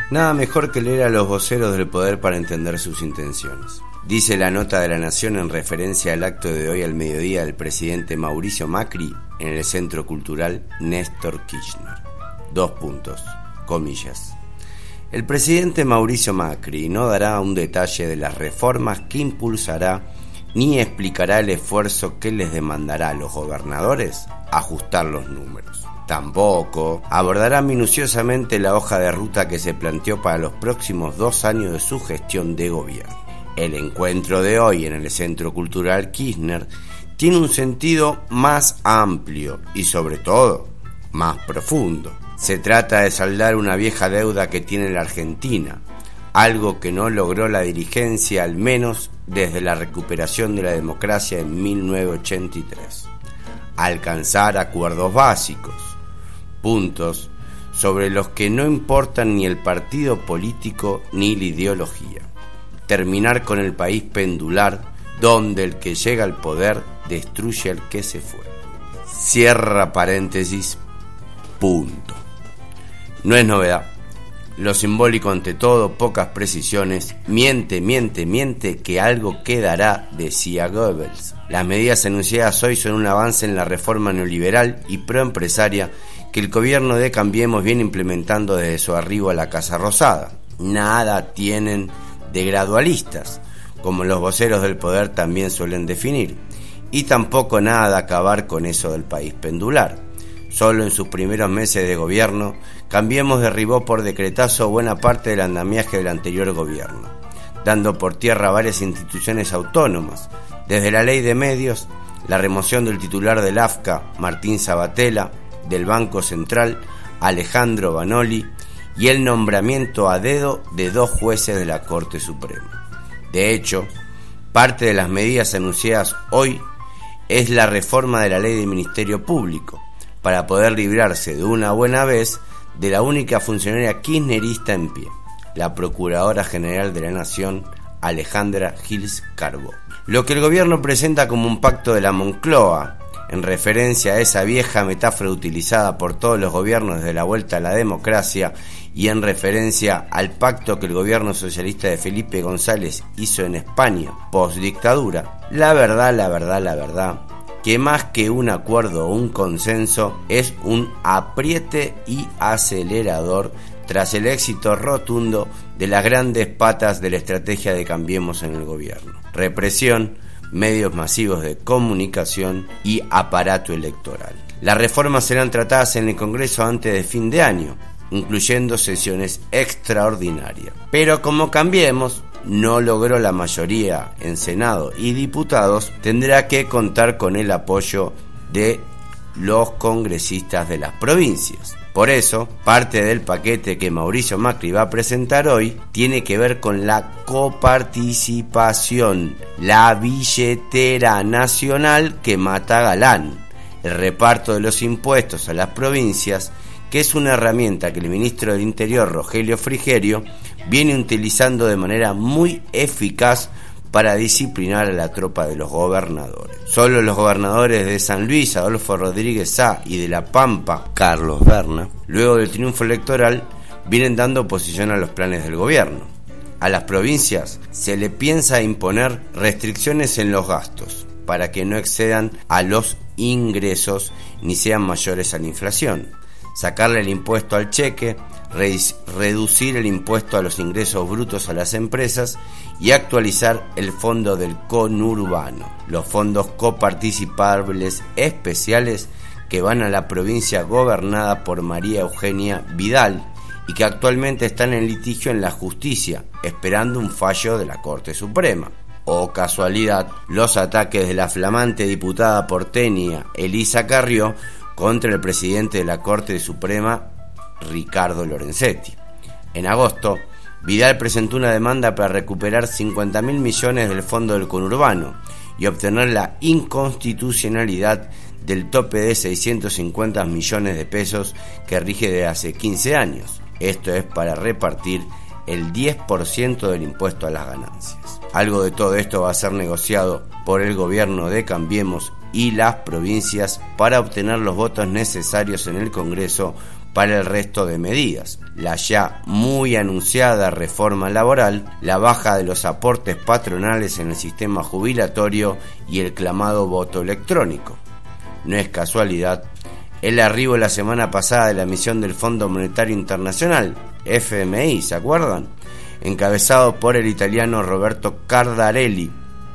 Nada mejor que leer a los voceros del poder para entender sus intenciones. Dice la nota de La Nación en referencia al acto de hoy al mediodía del presidente Mauricio Macri en el Centro Cultural Néstor Kirchner. 2 puntos, comillas. El presidente Mauricio Macri no dará un detalle de las reformas que impulsará ni explicará el esfuerzo que les demandará a los gobernadores ajustar los números. Tampoco abordará minuciosamente la hoja de ruta que se planteó para los próximos 2 años de su gestión de gobierno. El encuentro de hoy en el Centro Cultural Kirchner tiene un sentido más amplio y sobre todo más profundo. Se trata de saldar una vieja deuda que tiene la Argentina, algo que no logró la dirigencia al menos desde la recuperación de la democracia en 1983. Alcanzar acuerdos básicos, puntos sobre los que no importan ni el partido político ni la ideología. Terminar con el país pendular, donde el que llega al poder destruye al que se fue. Cierra paréntesis, punto. No es novedad. Lo simbólico ante todo, pocas precisiones, miente que algo quedará, decía Goebbels. Las medidas anunciadas hoy son un avance en la reforma neoliberal y proempresaria que el gobierno de Cambiemos viene implementando desde su arribo a la Casa Rosada. Nada tienen de gradualistas, como los voceros del poder también suelen definir, y tampoco nada de acabar con eso del país pendular. Solo en sus primeros meses de gobierno, Cambiemos derribó por decretazo buena parte del andamiaje del anterior gobierno, dando por tierra varias instituciones autónomas, desde la ley de medios, la remoción del titular del AFCA, Martín Sabatella, del Banco Central, Alejandro Banoli, y el nombramiento a dedo de 2 jueces de la Corte Suprema. De hecho, parte de las medidas anunciadas hoy es la reforma de la ley del Ministerio Público, para poder librarse de una buena vez de la única funcionaria kirchnerista en pie, la Procuradora General de la Nación, Alejandra Gils Carbó. Lo que el gobierno presenta como un pacto de la Moncloa, en referencia a esa vieja metáfora utilizada por todos los gobiernos desde la vuelta a la democracia y en referencia al pacto que el gobierno socialista de Felipe González hizo en España post-dictadura, la verdad, que más que un acuerdo o un consenso es un apriete y acelerador tras el éxito rotundo de las grandes patas de la estrategia de Cambiemos en el gobierno: represión, medios masivos de comunicación y aparato electoral. Las reformas serán tratadas en el Congreso antes de fin de año, incluyendo sesiones extraordinarias. Pero como Cambiemos no logró la mayoría en Senado y diputados, tendrá que contar con el apoyo de los congresistas de las provincias. Por eso, parte del paquete que Mauricio Macri va a presentar hoy tiene que ver con la coparticipación, la billetera nacional que mata Galán, el reparto de los impuestos a las provincias, que es una herramienta que el ministro del Interior, Rogelio Frigerio, viene utilizando de manera muy eficaz para disciplinar a la tropa de los gobernadores. Solo los gobernadores de San Luis, Adolfo Rodríguez Sá, y de La Pampa, Carlos Berna, luego del triunfo electoral, vienen dando oposición a los planes del gobierno. A las provincias se le piensa imponer restricciones en los gastos para que no excedan a los ingresos ni sean mayores a la inflación. Sacarle el impuesto al cheque, reducir el impuesto a los ingresos brutos a las empresas y actualizar el fondo del conurbano, los fondos coparticipables especiales que van a la provincia gobernada por María Eugenia Vidal y que actualmente están en litigio en la justicia, esperando un fallo de la Corte Suprema. O casualidad, los ataques de la flamante diputada porteña Elisa Carrió contra el presidente de la Corte Suprema, Ricardo Lorenzetti. En agosto, Vidal presentó una demanda para recuperar 50.000 millones del fondo del conurbano y obtener la inconstitucionalidad del tope de 650 millones de pesos que rige desde hace 15 años. Esto es para repartir el 10% del impuesto a las ganancias. Algo de todo esto va a ser negociado por el gobierno de Cambiemos y las provincias para obtener los votos necesarios en el Congreso para el resto de medidas: la ya muy anunciada reforma laboral, la baja de los aportes patronales en el sistema jubilatorio y el clamado voto electrónico. No es casualidad el arribo la semana pasada de la misión del Fondo Monetario Internacional, FMI, ¿se acuerdan?, encabezado por el italiano Roberto Cardarelli,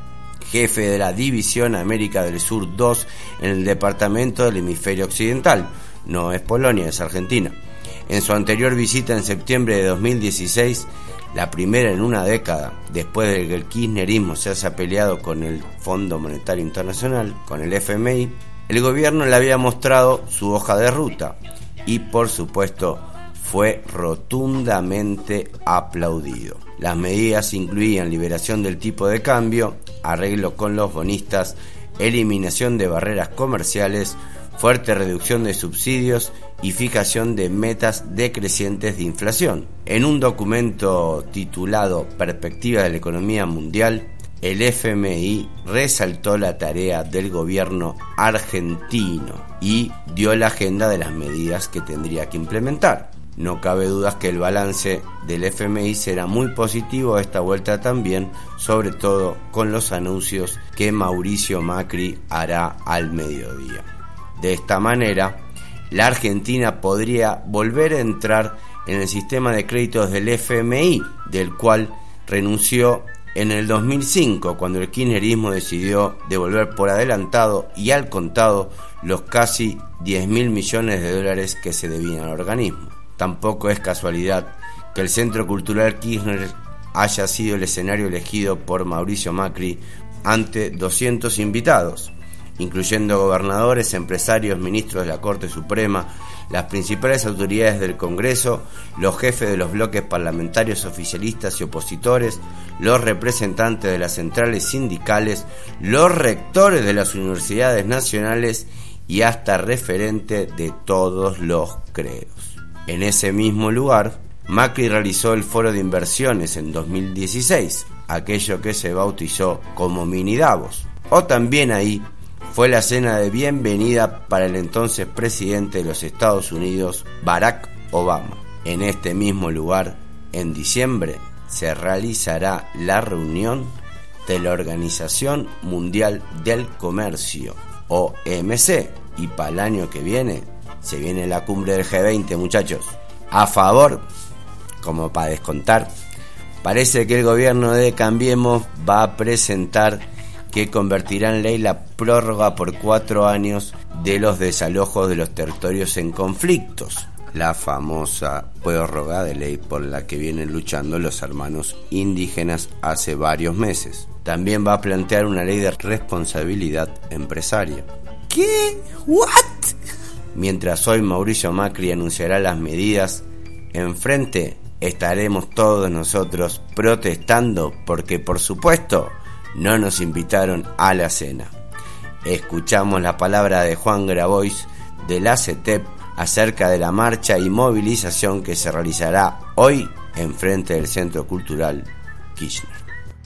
jefe de la División América del Sur 2 en el departamento del hemisferio occidental. No es Polonia, es Argentina. En su anterior visita en septiembre de 2016, la primera en una década, después de que el kirchnerismo se haya peleado con el Fondo Monetario Internacional, con el FMI, el gobierno le había mostrado su hoja de ruta y, por supuesto, fue rotundamente aplaudido. Las medidas incluían liberación del tipo de cambio, arreglo con los bonistas, eliminación de barreras comerciales, fuerte reducción de subsidios y fijación de metas decrecientes de inflación. En un documento titulado Perspectiva de la Economía Mundial, el FMI resaltó la tarea del gobierno argentino y dio la agenda de las medidas que tendría que implementar. No cabe duda que el balance del FMI será muy positivo esta vuelta también, sobre todo con los anuncios que Mauricio Macri hará al mediodía. De esta manera, la Argentina podría volver a entrar en el sistema de créditos del FMI, del cual renunció en el 2005, cuando el kirchnerismo decidió devolver por adelantado y al contado los casi 10.000 millones de dólares que se debían al organismo. Tampoco es casualidad que el Centro Cultural Kirchner haya sido el escenario elegido por Mauricio Macri ante 200 invitados, incluyendo gobernadores, empresarios, ministros de la Corte Suprema, las principales autoridades del Congreso, los jefes de los bloques parlamentarios oficialistas y opositores, los representantes de las centrales sindicales, los rectores de las universidades nacionales y hasta referentes de todos los credos. En ese mismo lugar, Macri realizó el Foro de Inversiones en 2016, aquello que se bautizó como Mini Davos. O también ahí fue la cena de bienvenida para el entonces presidente de los Estados Unidos, Barack Obama. En este mismo lugar, en diciembre, se realizará la reunión de la Organización Mundial del Comercio, OMC, y para el año que viene, se viene la cumbre del G20, muchachos. A favor, como para descontar, parece que el gobierno de Cambiemos va a presentar que convertirá en ley la prórroga por 4 años de los desalojos de los territorios en conflictos, la famosa prórroga de ley por la que vienen luchando los hermanos indígenas hace varios meses. También va a plantear una ley de responsabilidad empresaria. ¿Qué? ¿What? Mientras hoy Mauricio Macri anunciará las medidas, enfrente estaremos todos nosotros protestando porque, por supuesto, no nos invitaron a la cena. Escuchamos la palabra de Juan Grabois de la CETEP acerca de la marcha y movilización que se realizará hoy en frente del Centro Cultural Kirchner.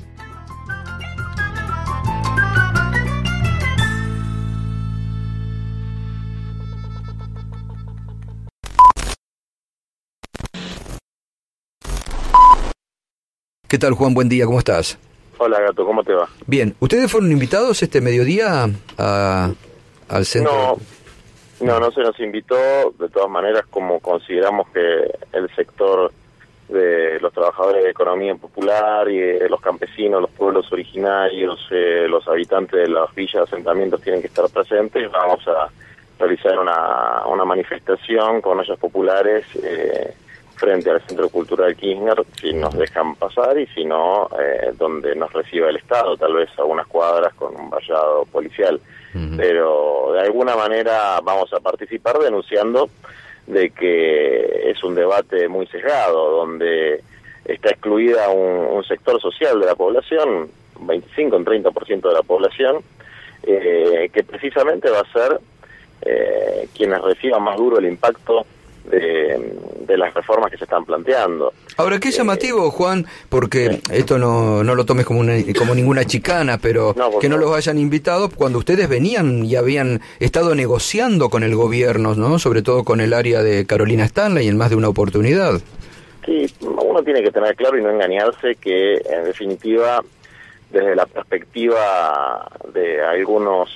¿Qué tal, Juan? Buen día, ¿cómo estás? Hola, Gato, ¿cómo te va? Bien. ¿Ustedes fueron invitados este mediodía al centro? No se nos invitó. De todas maneras, como consideramos que el sector de los trabajadores de economía popular y de los campesinos, los pueblos originarios, los habitantes de las villas, asentamientos tienen que estar presentes, vamos a realizar una manifestación con ollas populares frente al Centro Cultural Kirchner, si nos dejan pasar, y si no, donde nos reciba el Estado, tal vez a unas cuadras con un vallado policial. Pero de alguna manera vamos a participar denunciando de que es un debate muy sesgado, donde está excluida un sector social de la población, un 25, un 30% de la población, que precisamente va a ser quienes reciban más duro el impacto de las reformas que se están planteando. Ahora, qué llamativo, Juan, porque esto no lo tomes como ninguna chicana, pero que no los hayan invitado cuando ustedes venían y habían estado negociando con el gobierno, ¿no? Sobre todo con el área de Carolina Stanley en más de una oportunidad. Sí, uno tiene que tener claro y no engañarse que, en definitiva, desde la perspectiva de algunos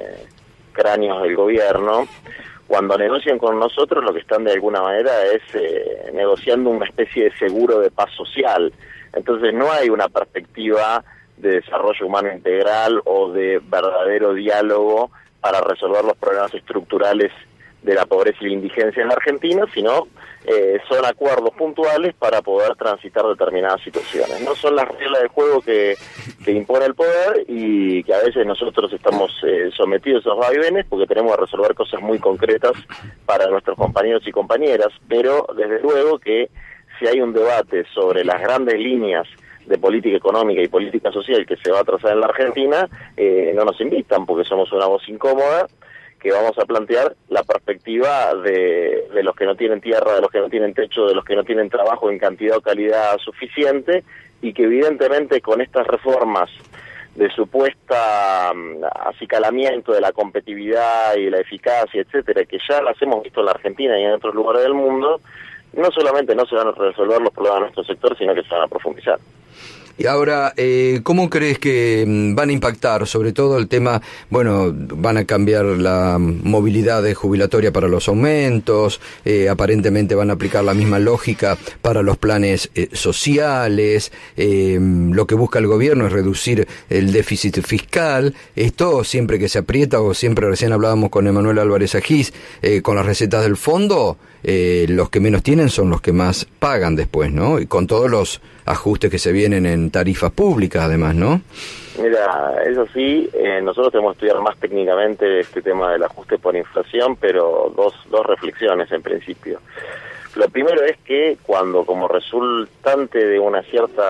cráneos del gobierno, cuando negocian con nosotros, lo que están de alguna manera es negociando una especie de seguro de paz social. Entonces no hay una perspectiva de desarrollo humano integral o de verdadero diálogo para resolver los problemas estructurales de la pobreza y la indigencia en la Argentina, sino son acuerdos puntuales para poder transitar determinadas situaciones. No son las reglas de juego que impone el poder y que a veces nosotros estamos sometidos a esos vaivenes porque tenemos que resolver cosas muy concretas para nuestros compañeros y compañeras, pero desde luego que si hay un debate sobre las grandes líneas de política económica y política social que se va a trazar en la Argentina, no nos invitan porque somos una voz incómoda, que vamos a plantear la perspectiva de los que no tienen tierra, de los que no tienen techo, de los que no tienen trabajo en cantidad o calidad suficiente, y que evidentemente con estas reformas de supuesta acicalamiento de la competitividad y la eficacia, etcétera, que ya las hemos visto en la Argentina y en otros lugares del mundo, no solamente no se van a resolver los problemas de nuestro sector, sino que se van a profundizar. Y ahora, ¿cómo crees que van a impactar? Sobre todo el tema, bueno, van a cambiar la movilidad jubilatoria para los aumentos, aparentemente van a aplicar la misma lógica para los planes sociales, lo que busca el gobierno es reducir el déficit fiscal. Esto siempre que se aprieta, o siempre recién hablábamos con Emanuel Álvarez Agis, con las recetas del fondo, los que menos tienen son los que más pagan después, ¿no? Y con todos los ajustes que se vienen en tarifas públicas, además, ¿no? Mira, eso sí, nosotros tenemos que estudiar más técnicamente este tema del ajuste por inflación, pero dos reflexiones en principio. Lo primero es que cuando, como resultante de una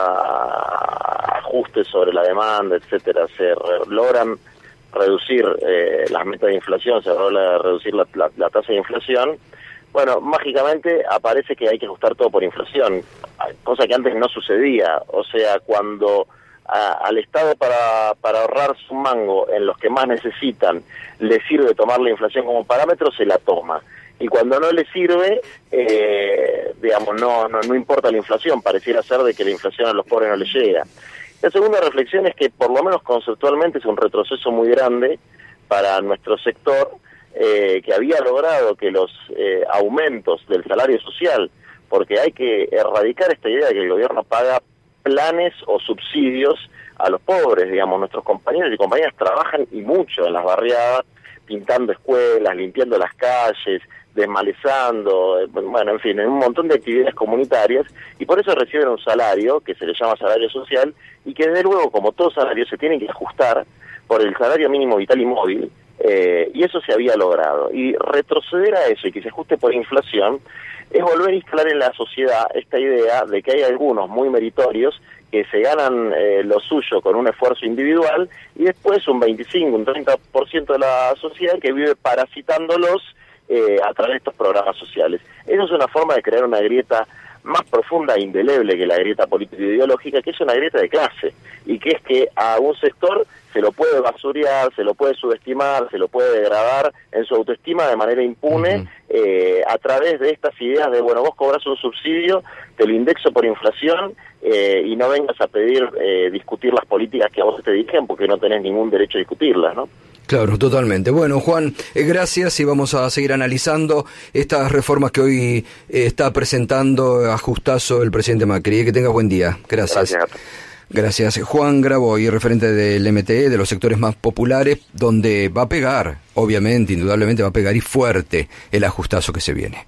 cierta ajuste sobre la demanda, etcétera, se logran reducir las metas de inflación, se logra reducir la tasa de inflación, bueno, mágicamente aparece que hay que ajustar todo por inflación, cosa que antes no sucedía. O sea, cuando al Estado para ahorrar su mango en los que más necesitan le sirve tomar la inflación como parámetro, se la toma. Y cuando no le sirve, digamos, no importa la inflación, pareciera ser de que la inflación a los pobres no les llega. La segunda reflexión es que, por lo menos conceptualmente, es un retroceso muy grande para nuestro sector, que había logrado que los aumentos del salario social, porque hay que erradicar esta idea de que el gobierno paga planes o subsidios a los pobres, digamos, nuestros compañeros y compañeras trabajan y mucho en las barriadas, pintando escuelas, limpiando las calles, desmalezando, bueno, en fin, en un montón de actividades comunitarias, y por eso reciben un salario que se le llama salario social, y que desde luego, como todo salario, se tiene que ajustar por el salario mínimo vital y móvil, y eso se había logrado. Y retroceder a eso y que se ajuste por inflación es volver a instalar en la sociedad esta idea de que hay algunos muy meritorios que se ganan lo suyo con un esfuerzo individual, y después un 25, un 30% de la sociedad que vive parasitándolos a través de estos programas sociales. Eso es una forma de crear una grieta más profunda e indeleble que la grieta político-ideológica, que es una grieta de clase, y que es que a un sector se lo puede basurear, se lo puede subestimar, se lo puede degradar en su autoestima de manera impune, a través de estas ideas de, bueno, vos cobras un subsidio, te lo indexo por inflación, y no vengas a pedir discutir las políticas que a vos te dirigen, porque no tenés ningún derecho a discutirlas, ¿no? Claro, totalmente. Bueno, Juan, gracias, y vamos a seguir analizando estas reformas que hoy está presentando a Justazo el presidente Macri. Que tengas buen día. Gracias. Gracias. Juan Graboy, referente del MTE, de los sectores más populares, donde va a pegar, obviamente, indudablemente va a pegar y fuerte el ajustazo que se viene.